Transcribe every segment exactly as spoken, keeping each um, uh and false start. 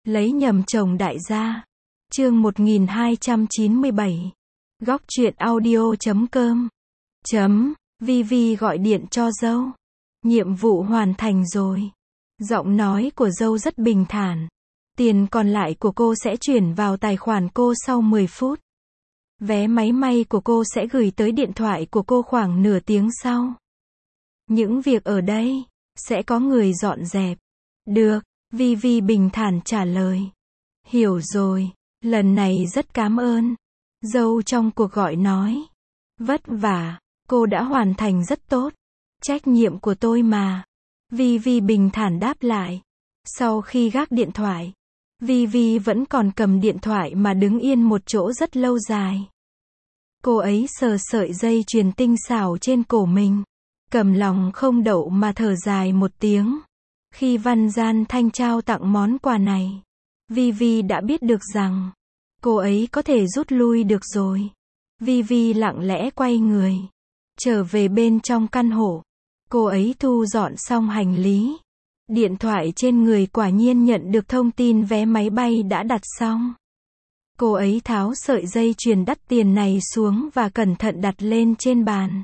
Lấy nhầm chồng đại gia. Chương một nghìn hai trăm chín mươi bảy. Góc truyện audio chấm com. Chấm. Vivi gọi điện cho dâu. Nhiệm vụ hoàn thành rồi. Giọng nói của dâu rất bình thản. Tiền còn lại của cô sẽ chuyển vào tài khoản cô sau mười phút. Vé máy may của cô sẽ gửi tới điện thoại của cô khoảng nửa tiếng sau. Những việc ở đây, sẽ có người dọn dẹp. Được, Vivi bình thản trả lời. Hiểu rồi, lần này rất cảm ơn. Dâu trong cuộc gọi nói. Vất vả, cô đã hoàn thành rất tốt. Trách nhiệm của tôi mà. Vivi bình thản đáp lại. Sau khi gác điện thoại, Vivi vẫn còn cầm điện thoại mà đứng yên một chỗ rất lâu dài. Cô ấy sờ sợi dây chuyền tinh xảo trên cổ mình. Cầm lòng không đậu mà thở dài một tiếng. Khi Văn Gian Thanh trao tặng món quà này, Vivi đã biết được rằng cô ấy có thể rút lui được rồi. Vivi lặng lẽ quay người, trở về bên trong căn hộ. Cô ấy thu dọn xong hành lý. Điện thoại trên người quả nhiên nhận được thông tin vé máy bay đã đặt xong. Cô ấy tháo sợi dây chuyền đắt tiền này xuống và cẩn thận đặt lên trên bàn.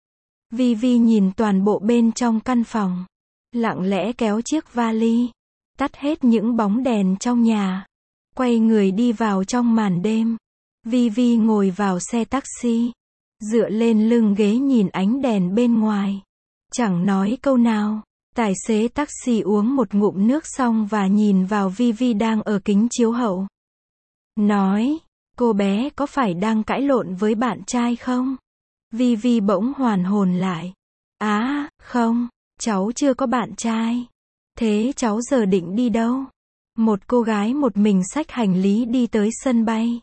Vivi nhìn toàn bộ bên trong căn phòng. Lặng lẽ kéo chiếc vali. Tắt hết những bóng đèn trong nhà. Quay người đi vào trong màn đêm. Vivi ngồi vào xe taxi. Dựa lên lưng ghế nhìn ánh đèn bên ngoài. Chẳng nói câu nào. Tài xế taxi uống một ngụm nước xong và nhìn vào Vivi đang ở kính chiếu hậu. Nói, cô bé có phải đang cãi lộn với bạn trai không? Vivi bỗng hoàn hồn lại. Á, à, không, cháu chưa có bạn trai. Thế cháu giờ định đi đâu? Một cô gái một mình xách hành lý đi tới sân bay.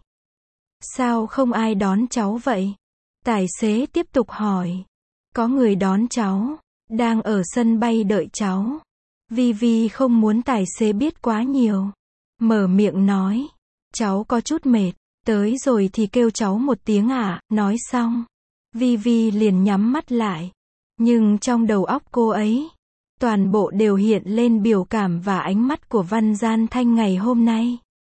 Sao không ai đón cháu vậy? Tài xế tiếp tục hỏi. Có người đón cháu, đang ở sân bay đợi cháu. Vivi không muốn tài xế biết quá nhiều. Mở miệng nói. Cháu có chút mệt, tới rồi thì kêu cháu một tiếng à, nói xong. Vivi liền nhắm mắt lại. Nhưng trong đầu óc cô ấy, toàn bộ đều hiện lên biểu cảm và ánh mắt của Văn Gian Thanh ngày hôm nay.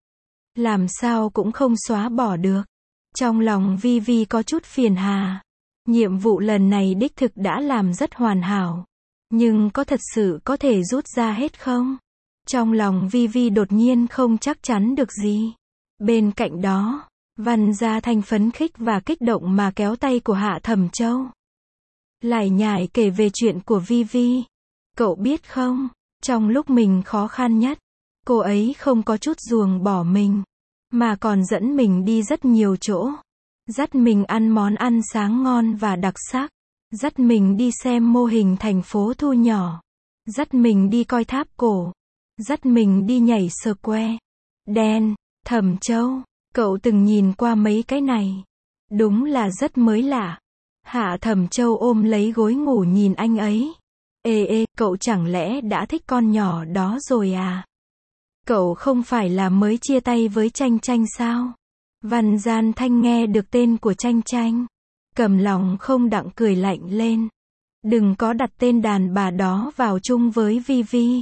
Làm sao cũng không xóa bỏ được. Trong lòng Vivi có chút phiền hà. Nhiệm vụ lần này đích thực đã làm rất hoàn hảo. Nhưng có thật sự có thể rút ra hết không? Trong lòng Vivi đột nhiên không chắc chắn được gì. Bên cạnh đó, Văn Gia Thanh phấn khích và kích động mà kéo tay của Hạ Thẩm Châu. Lải nhải kể về chuyện của Vivi. Cậu biết không, trong lúc mình khó khăn nhất, cô ấy không có chút ruồng bỏ mình, mà còn dẫn mình đi rất nhiều chỗ. Dắt mình ăn món ăn sáng ngon và đặc sắc. Dắt mình đi xem mô hình thành phố thu nhỏ. Dắt mình đi coi tháp cổ. Dắt mình đi nhảy square dance. Thẩm Châu, cậu từng nhìn qua mấy cái này. Đúng là rất mới lạ. Hạ Thẩm Châu ôm lấy gối ngủ nhìn anh ấy. Ê ê, cậu chẳng lẽ đã thích con nhỏ đó rồi à? Cậu không phải là mới chia tay với Tranh Tranh sao? Văn Gian Thanh nghe được tên của Tranh Tranh. Cầm lòng không đặng cười lạnh lên. Đừng có đặt tên đàn bà đó vào chung với Vivi.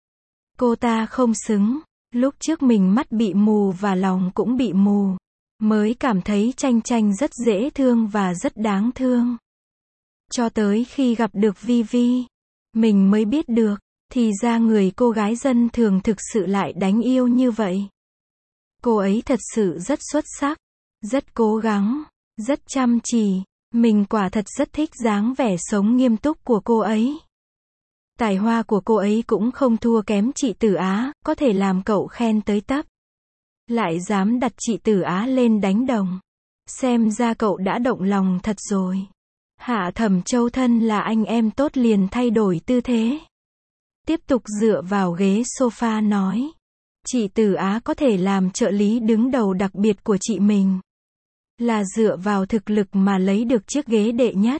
Cô ta không xứng. Lúc trước mình mắt bị mù và lòng cũng bị mù. Mới cảm thấy Tranh Tranh rất dễ thương và rất đáng thương. Cho tới khi gặp được Vivi, mình mới biết được, thì ra người cô gái dân thường thực sự lại đáng yêu như vậy. Cô ấy thật sự rất xuất sắc, rất cố gắng, rất chăm chỉ. Mình quả thật rất thích dáng vẻ sống nghiêm túc của cô ấy. Tài hoa của cô ấy cũng không thua kém chị Tử Á, có thể làm cậu khen tới tấp. Lại dám đặt chị Tử Á lên đánh đồng. Xem ra cậu đã động lòng thật rồi. Hạ Thẩm Châu thân là anh em tốt liền thay đổi tư thế. Tiếp tục dựa vào ghế sofa nói. Chị Tử Á có thể làm trợ lý đứng đầu đặc biệt của chị mình. Là dựa vào thực lực mà lấy được chiếc ghế đệ nhất.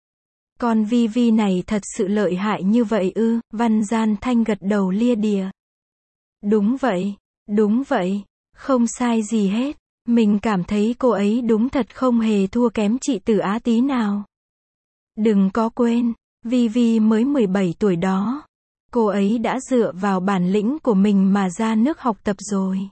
Con Vivi này thật sự lợi hại như vậy ư? Văn Gian Thanh gật đầu lia đìa. Đúng vậy, đúng vậy, không sai gì hết. Mình cảm thấy cô ấy đúng thật không hề thua kém chị Tử Á tí nào. Đừng có quên, Vivi mới mười bảy tuổi đó. Cô ấy đã dựa vào bản lĩnh của mình mà ra nước học tập rồi.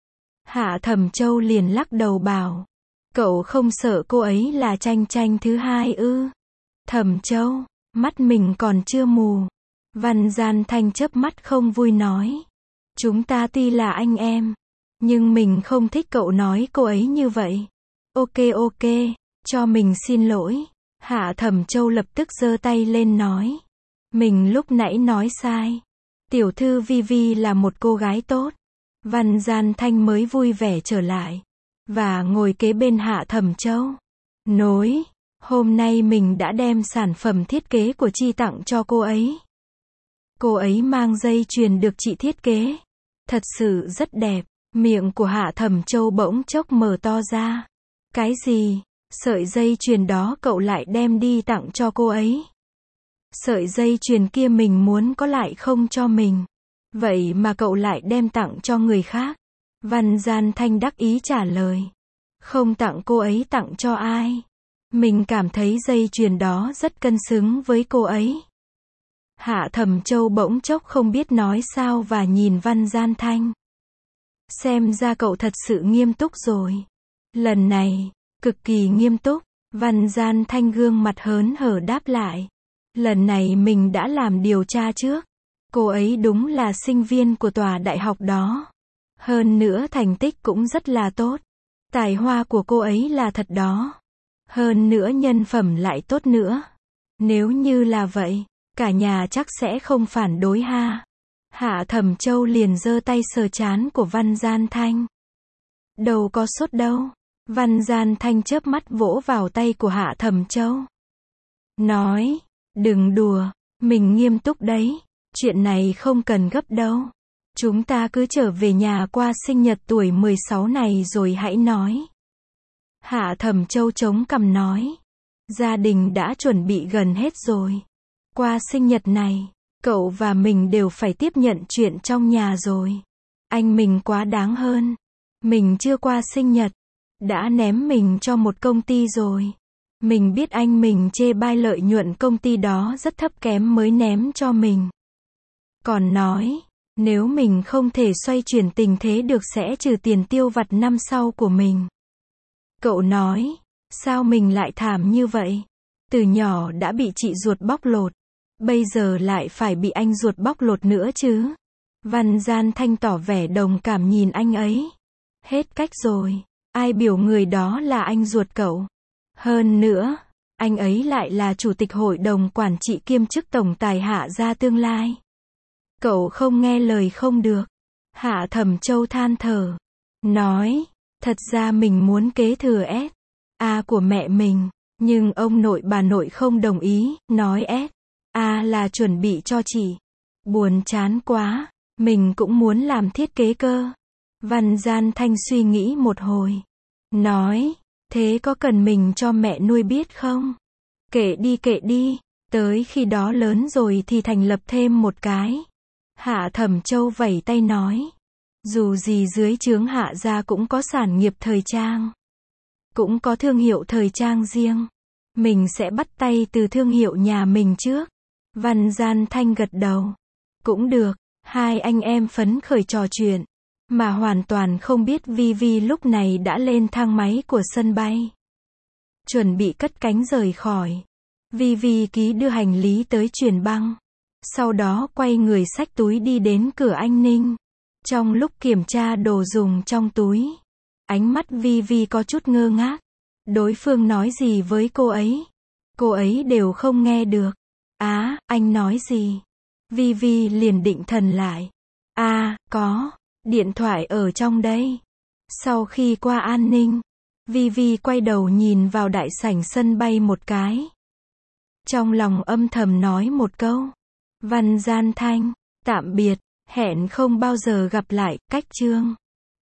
Hạ Thẩm Châu liền lắc đầu bảo. Cậu không sợ cô ấy là tranh tranh thứ hai ư? Thẩm Châu, mắt mình còn chưa mù. Văn Gian Thanh chớp mắt không vui nói. Chúng ta tuy là anh em, nhưng mình không thích cậu nói cô ấy như vậy. Ok ok, cho mình xin lỗi. Hạ Thẩm Châu lập tức giơ tay lên nói. Mình lúc nãy nói sai. Tiểu thư Vi Vi là một cô gái tốt. Văn Gian Thanh mới vui vẻ trở lại. Và ngồi kế bên Hạ Thẩm Châu. Nói, hôm nay mình đã đem sản phẩm thiết kế của chị tặng cho cô ấy. Cô ấy mang dây chuyền được chị thiết kế. Thật sự rất đẹp. Miệng của Hạ Thẩm Châu bỗng chốc mở to ra. Cái gì? Sợi dây chuyền đó cậu lại đem đi tặng cho cô ấy. Sợi dây chuyền kia mình muốn có lại không cho mình. Vậy mà cậu lại đem tặng cho người khác. Văn Gian Thanh đắc ý trả lời. Không tặng cô ấy tặng cho ai. Mình cảm thấy dây chuyền đó rất cân xứng với cô ấy. Hạ Thẩm Châu bỗng chốc không biết nói sao và nhìn Văn Gian Thanh. Xem ra cậu thật sự nghiêm túc rồi. Lần này, cực kỳ nghiêm túc. Văn Gian Thanh gương mặt hớn hở đáp lại. Lần này mình đã làm điều tra trước. Cô ấy đúng là sinh viên của tòa đại học đó. Hơn nữa thành tích cũng rất là tốt. Tài hoa của cô ấy là thật đó. Hơn nữa nhân phẩm lại tốt nữa. Nếu như là vậy, cả nhà chắc sẽ không phản đối ha. Hạ Thẩm Châu liền giơ tay sờ trán của Văn Gian Thanh. Đâu có sốt đâu. Văn Gian Thanh chớp mắt vỗ vào tay của Hạ Thẩm Châu. Nói, đừng đùa, mình nghiêm túc đấy. Chuyện này không cần gấp đâu. Chúng ta cứ trở về nhà qua sinh nhật tuổi mười sáu này rồi hãy nói. Hạ Thẩm Châu chống cằm nói. Gia đình đã chuẩn bị gần hết rồi. Qua sinh nhật này, cậu và mình đều phải tiếp nhận chuyện trong nhà rồi. Anh mình quá đáng hơn. Mình chưa qua sinh nhật, đã ném mình cho một công ty rồi. Mình biết anh mình chê bai lợi nhuận công ty đó rất thấp kém mới ném cho mình. Còn nói, nếu mình không thể xoay chuyển tình thế được sẽ trừ tiền tiêu vặt năm sau của mình. Cậu nói, sao mình lại thảm như vậy? Từ nhỏ đã bị chị ruột bóc lột. Bây giờ lại phải bị anh ruột bóc lột nữa chứ? Văn Gian Thanh tỏ vẻ đồng cảm nhìn anh ấy. Hết cách rồi. Ai biểu người đó là anh ruột cậu? Hơn nữa, anh ấy lại là chủ tịch hội đồng quản trị kiêm chức tổng tài Hạ gia tương lai. Cậu không nghe lời không được. Hạ Thẩm Châu than thở. Nói, thật ra mình muốn kế thừa S A của mẹ mình. Nhưng ông nội bà nội không đồng ý, nói S A là chuẩn bị cho chị. Buồn chán quá, mình cũng muốn làm thiết kế cơ. Văn Gian Thanh suy nghĩ một hồi. Nói, thế có cần mình cho mẹ nuôi biết không? Kệ đi kệ đi, tới khi đó lớn rồi thì thành lập thêm một cái. Hạ Thẩm Châu vẩy tay nói. Dù gì dưới trướng Hạ gia cũng có sản nghiệp thời trang. Cũng có thương hiệu thời trang riêng. Mình sẽ bắt tay từ thương hiệu nhà mình trước. Văn Gian Thanh gật đầu. Cũng được, hai anh em phấn khởi trò chuyện. Mà hoàn toàn không biết Vi Vi lúc này đã lên thang máy của sân bay. Chuẩn bị cất cánh rời khỏi. Vi Vi ký đưa hành lý tới truyền băng. Sau đó quay người xách túi đi đến cửa an ninh. Trong lúc kiểm tra đồ dùng trong túi, ánh mắt Vi Vi có chút ngơ ngác. Đối phương nói gì với cô ấy? Cô ấy đều không nghe được. Á, à, anh nói gì? Vi Vi liền định thần lại. À, có. Điện thoại ở trong đây. Sau khi qua an ninh, Vi Vi quay đầu nhìn vào đại sảnh sân bay một cái. Trong lòng âm thầm nói một câu. Văn Gian Thanh, tạm biệt, hẹn không bao giờ gặp lại, cách chương.